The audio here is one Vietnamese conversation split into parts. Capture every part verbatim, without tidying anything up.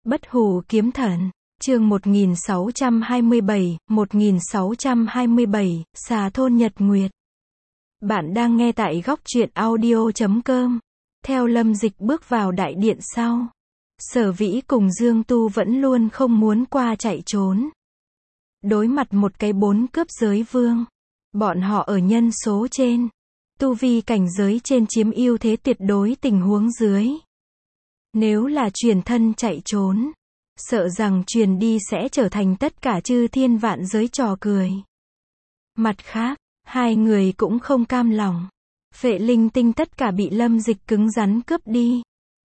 Bất hủ kiếm thần, chương một nghìn sáu trăm hai mươi bảy, một nghìn sáu trăm hai mươi bảy, xà thôn nhật nguyệt. Bạn đang nghe tại góc truyện audio chấm com. Theo Lâm Dịch bước vào đại điện sau, Sở Vĩ cùng Dương Tu vẫn luôn không muốn qua chạy trốn. Đối mặt một cái bốn cướp giới vương, bọn họ ở nhân số trên, tu vi cảnh giới trên chiếm ưu thế tuyệt đối tình huống dưới. Nếu là truyền thân chạy trốn, sợ rằng truyền đi sẽ trở thành tất cả chư thiên vạn giới trò cười. Mặt khác, hai người cũng không cam lòng. Phệ linh tinh tất cả bị Lâm Dịch cứng rắn cướp đi.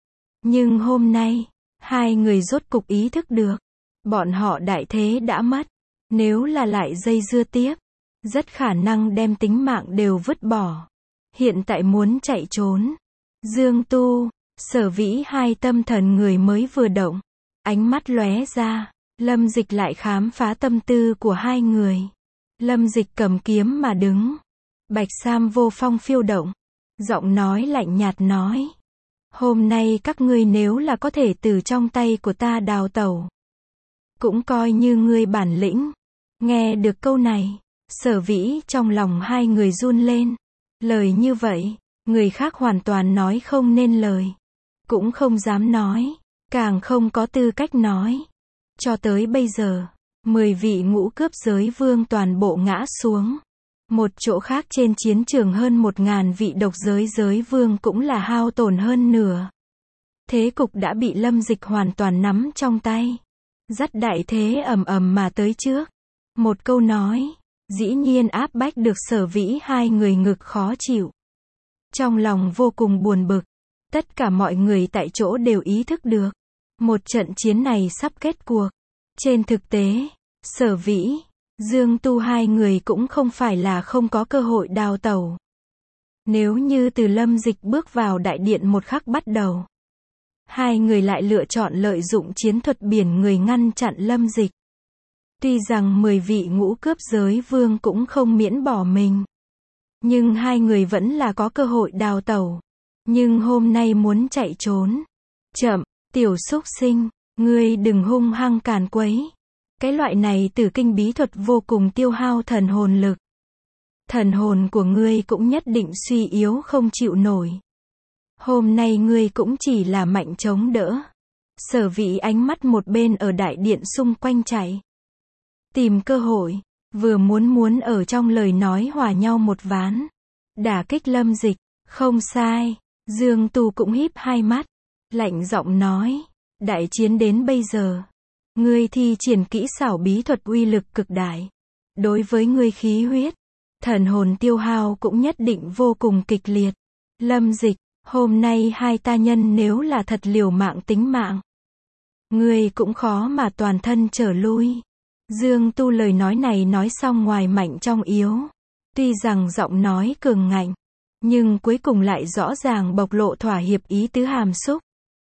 Nhưng hôm nay, hai người rốt cục ý thức được, bọn họ đại thế đã mất. Nếu là lại dây dưa tiếp, rất khả năng đem tính mạng đều vứt bỏ. Hiện tại muốn chạy trốn, Dương Tu, Sở Vĩ hai tâm thần người mới vừa động, ánh mắt lóe ra, Lâm Dịch lại khám phá tâm tư của hai người. Lâm Dịch cầm kiếm mà đứng, bạch sam vô phong phiêu động, giọng nói lạnh nhạt nói: hôm nay các ngươi nếu là có thể từ trong tay của ta đào tẩu, cũng coi như ngươi bản lĩnh. Nghe được câu này, Sở Vĩ trong lòng hai người run lên. Lời như vậy, người khác hoàn toàn nói không nên lời, cũng không dám nói, càng không có tư cách nói. Cho tới bây giờ, mười vị ngũ cướp giới vương toàn bộ ngã xuống. Một chỗ khác trên chiến trường hơn một ngàn vị độc giới giới vương cũng là hao tổn hơn nửa. Thế cục đã bị Lâm Dịch hoàn toàn nắm trong tay. Dắt đại thế ầm ầm mà tới trước. Một câu nói, dĩ nhiên áp bách được Sở Vĩ hai người ngực khó chịu. Trong lòng vô cùng buồn bực. Tất cả mọi người tại chỗ đều ý thức được, một trận chiến này sắp kết cuộc. Trên thực tế, Sở Vĩ, Dương Tu hai người cũng không phải là không có cơ hội đào tẩu. Nếu như từ Lâm Dịch bước vào đại điện một khắc bắt đầu, hai người lại lựa chọn lợi dụng chiến thuật biển người ngăn chặn Lâm Dịch. Tuy rằng mười vị ngũ cướp giới vương cũng không miễn bỏ mình, nhưng hai người vẫn là có cơ hội đào tẩu. Nhưng hôm nay muốn chạy trốn, chậm, tiểu xúc sinh, ngươi đừng hung hăng càn quấy. Cái loại này tử kinh bí thuật vô cùng tiêu hao thần hồn lực. Thần hồn của ngươi cũng nhất định suy yếu không chịu nổi. Hôm nay ngươi cũng chỉ là mạnh chống đỡ. Sở Vĩ ánh mắt một bên ở đại điện xung quanh chạy, tìm cơ hội, vừa muốn muốn ở trong lời nói hòa nhau một ván, đả kích Lâm Dịch. Không sai. Dương Tu cũng híp hai mắt, lạnh giọng nói: đại chiến đến bây giờ, ngươi thi triển kỹ xảo bí thuật uy lực cực đại. Đối với ngươi khí huyết, thần hồn tiêu hao cũng nhất định vô cùng kịch liệt. Lâm Dịch, hôm nay hai ta nhân nếu là thật liều mạng tính mạng, ngươi cũng khó mà toàn thân trở lui. Dương Tu lời nói này nói xong ngoài mạnh trong yếu. Tuy rằng giọng nói cường ngạnh, nhưng cuối cùng lại rõ ràng bộc lộ thỏa hiệp ý tứ hàm xúc.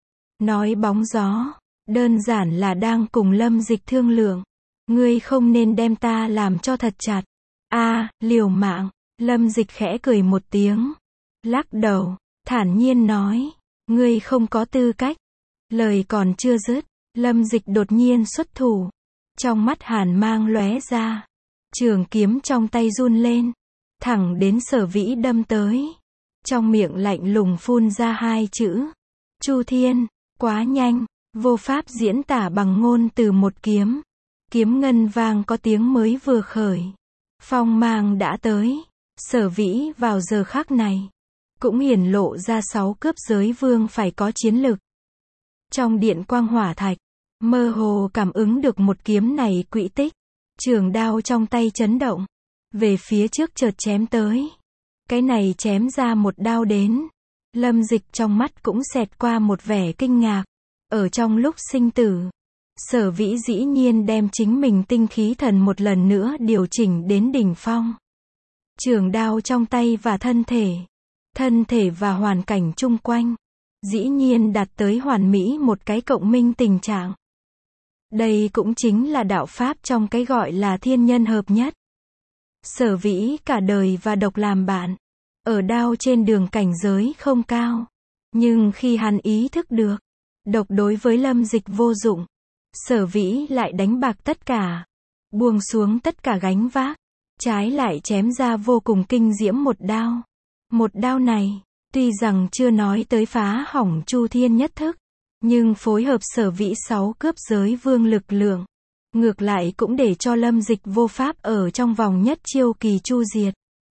Nói bóng gió, đơn giản là đang cùng Lâm Dịch thương lượng. Ngươi không nên đem ta làm cho thật chặt. A, à, liều mạng. Lâm Dịch khẽ cười một tiếng, lắc đầu, thản nhiên nói: ngươi không có tư cách. Lời còn chưa dứt, Lâm Dịch đột nhiên xuất thủ. Trong mắt hàn mang lóe ra, trường kiếm trong tay run lên, thẳng đến Sở Vĩ đâm tới. Trong miệng lạnh lùng phun ra hai chữ: Chu Thiên. Quá nhanh, vô pháp diễn tả bằng ngôn từ. Một kiếm, kiếm ngân vang có tiếng mới vừa khởi, phong mang đã tới. Sở Vĩ vào giờ khắc này cũng hiển lộ ra sáu cướp giới vương phải có chiến lực. Trong điện quang hỏa thạch, mơ hồ cảm ứng được một kiếm này quỹ tích. Trường đao trong tay chấn động, về phía trước chợt chém tới. Cái này chém ra một đao đến, Lâm Dịch trong mắt cũng xẹt qua một vẻ kinh ngạc. Ở trong lúc sinh tử, Sở Vĩ dĩ nhiên đem chính mình tinh khí thần một lần nữa điều chỉnh đến đỉnh phong. Trường đao trong tay và thân thể, thân thể và hoàn cảnh chung quanh, dĩ nhiên đạt tới hoàn mỹ một cái cộng minh tình trạng. Đây cũng chính là đạo pháp trong cái gọi là thiên nhân hợp nhất. Sở Vĩ cả đời và độc làm bạn, ở đao trên đường cảnh giới không cao, nhưng khi hắn ý thức được, Độc đối với Lâm Dịch vô dụng. Sở Vĩ lại đánh bạc tất cả. Buông xuống tất cả gánh vác. Trái lại chém ra vô cùng kinh diễm một đao. Một đao này, tuy rằng chưa nói tới phá hỏng Chu Thiên nhất thức, nhưng phối hợp Sở Vĩ sáu cướp giới vương lực lượng. Ngược lại cũng để cho Lâm Dịch vô pháp ở trong vòng nhất chiêu kỳ chu diệt.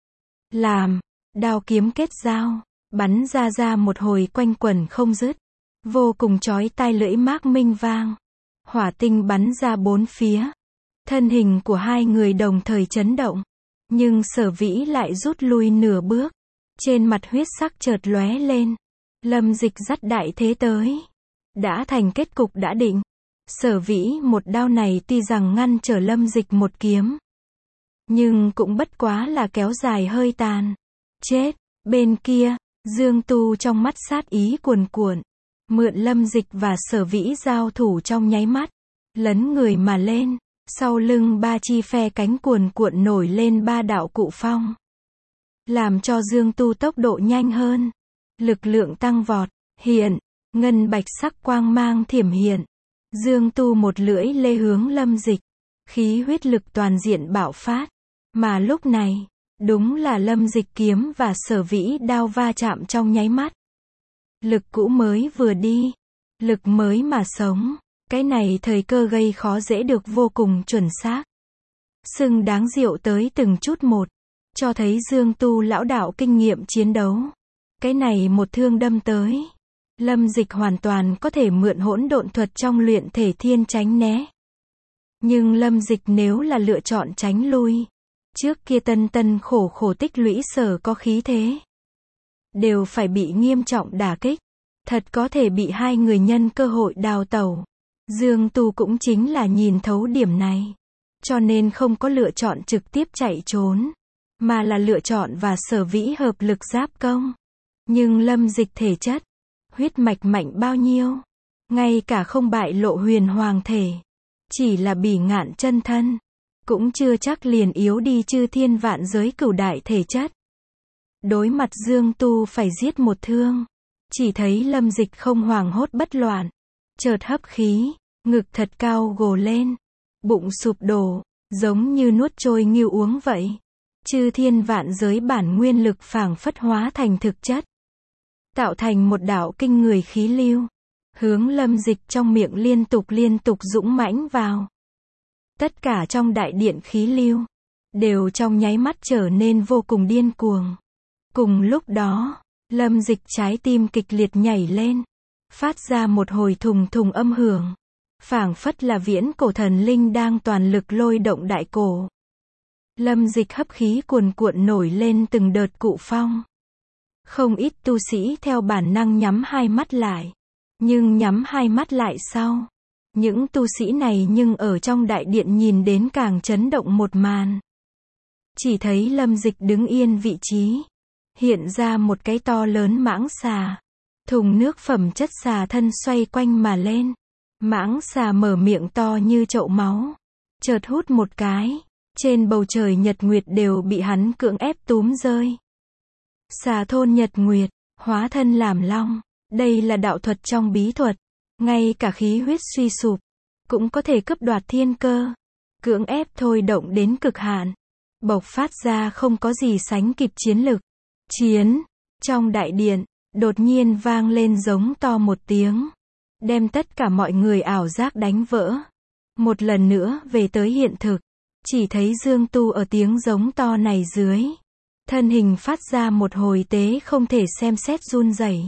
Làm, đao kiếm kết giao, bắn ra ra một hồi quanh quẩn không dứt. Vô cùng chói tai lưỡi mác minh vang. Hỏa tinh bắn ra bốn phía. Thân hình của hai người đồng thời chấn động. Nhưng Sở Vĩ lại rút lui nửa bước. Trên mặt huyết sắc chợt lóe lên. Lâm Dịch dắt đại thế tới. Đã thành kết cục đã định. Sở Vĩ một đao này tuy rằng ngăn trở Lâm Dịch một kiếm, nhưng cũng bất quá là kéo dài hơi tàn. Chết. Bên kia, Dương Tu trong mắt sát ý cuồn cuộn. Mượn Lâm Dịch và Sở Vĩ giao thủ trong nháy mắt. Lấn người mà lên. Sau lưng ba chi phe cánh cuồn cuộn nổi lên ba đạo cụ phong. Làm cho Dương Tu tốc độ nhanh hơn. Lực lượng tăng vọt. Hiện. Ngân bạch sắc quang mang thiểm hiện. Dương Tu một lưỡi lê hướng Lâm Dịch. Khí huyết lực toàn diện bạo phát. Mà lúc này, đúng là Lâm Dịch kiếm và Sở Vĩ đao va chạm trong nháy mắt. Lực cũ mới vừa đi. Lực mới mà sống. Cái này thời cơ gây khó dễ được vô cùng chuẩn xác. Xưng đáng diệu tới từng chút một. Cho thấy Dương Tu lão đạo kinh nghiệm chiến đấu. Cái này một thương đâm tới. Lâm Dịch hoàn toàn có thể mượn hỗn độn thuật trong luyện thể thiên tránh né. Nhưng Lâm Dịch nếu là lựa chọn tránh lui. Trước kia tân tân khổ khổ tích lũy sở có khí thế. Đều phải bị nghiêm trọng đả kích. Thật có thể bị hai người nhân cơ hội đào tẩu. Dương Tu cũng chính là nhìn thấu điểm này. Cho nên không có lựa chọn trực tiếp chạy trốn. Mà là lựa chọn và Sở Vĩ hợp lực giáp công. Nhưng Lâm Dịch thể chất. Huyết mạch mạnh bao nhiêu. Ngay cả không bại lộ huyền hoàng thể. Chỉ là bỉ ngạn chân thân. Cũng chưa chắc liền yếu đi chư thiên vạn giới cửu đại thể chất. Đối mặt Dương Tu phải giết một thương. Chỉ thấy Lâm Dịch không hoảng hốt bất loạn. Chợt hấp khí. Ngực thật cao gồ lên. Bụng sụp đổ. Giống như nuốt trôi ngưu uống vậy. Chư thiên vạn giới bản nguyên lực phảng phất hóa thành thực chất. Tạo thành một đạo kinh người khí lưu. Hướng Lâm Dịch trong miệng liên tục liên tục dũng mãnh vào. Tất cả trong đại điện khí lưu. Đều trong nháy mắt trở nên vô cùng điên cuồng. Cùng lúc đó, Lâm Dịch trái tim kịch liệt nhảy lên. Phát ra một hồi thùng thùng âm hưởng. Phảng phất là viễn cổ thần linh đang toàn lực lôi động đại cổ. Lâm Dịch hấp khí cuồn cuộn nổi lên từng đợt cụ phong. Không ít tu sĩ theo bản năng nhắm hai mắt lại. Nhưng nhắm hai mắt lại sau. Những tu sĩ này nhưng ở trong đại điện nhìn đến càng chấn động một màn. Chỉ thấy Lâm Dịch đứng yên vị trí. Hiện ra một cái to lớn mãng xà. Thùng nước phẩm chất xà thân xoay quanh mà lên. Mãng xà mở miệng to như chậu máu. Chợt hút một cái. Trên bầu trời nhật nguyệt đều bị hắn cưỡng ép túm rơi. Xà thôn nhật nguyệt, hóa thân làm long. Đây là đạo thuật trong bí thuật. Ngay cả khí huyết suy sụp, cũng có thể cướp đoạt thiên cơ. Cưỡng ép thôi động đến cực hạn. Bộc phát ra không có gì sánh kịp chiến lực. Chiến. Trong đại điện, đột nhiên vang lên giống to một tiếng. Đem tất cả mọi người ảo giác đánh vỡ. Một lần nữa về tới hiện thực. Chỉ thấy Dương Tu ở tiếng giống to này dưới. Thân hình phát ra một hồi tế không thể xem xét run rẩy.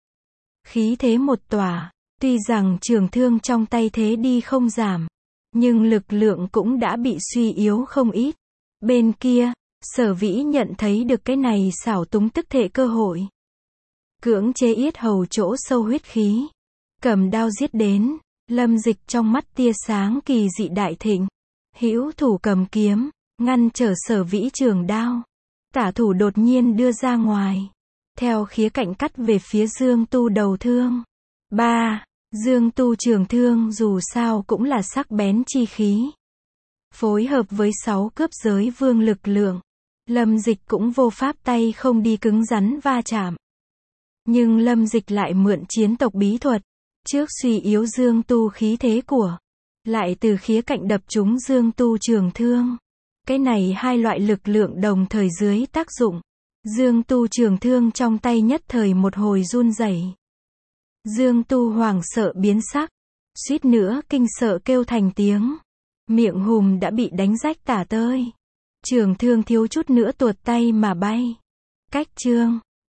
Khí thế một tỏa. Tuy rằng trường thương trong tay thế đi không giảm. Nhưng lực lượng cũng đã bị suy yếu không ít. Bên kia, Sở Vĩ nhận thấy được cái này xảo túng tức thể cơ hội. Cưỡng chế yết hầu chỗ sâu huyết khí. Cầm đao giết đến. Lâm Dịch trong mắt tia sáng kỳ dị đại thịnh. Hữu thủ cầm kiếm. Ngăn trở Sở Vĩ trường đao. Tả thủ đột nhiên đưa ra ngoài. Theo khía cạnh cắt về phía Dương Tu đầu thương. ba. Dương Tu trường thương dù sao cũng là sắc bén chi khí. Phối hợp với sáu cướp giới vương lực lượng. Lâm Dịch cũng vô pháp tay không đi cứng rắn va chạm. Nhưng Lâm Dịch lại mượn chiến tộc bí thuật. Trước suy yếu Dương Tu khí thế của, lại từ khía cạnh đập trúng Dương Tu trường thương. Cái này hai loại lực lượng đồng thời dưới tác dụng. Dương Tu trường thương trong tay nhất thời một hồi run rẩy. Dương Tu hoảng sợ biến sắc, suýt nữa kinh sợ kêu thành tiếng. Miệng hùm đã bị đánh rách tả tơi. Trường thương thiếu chút nữa tuột tay mà bay. Cách chương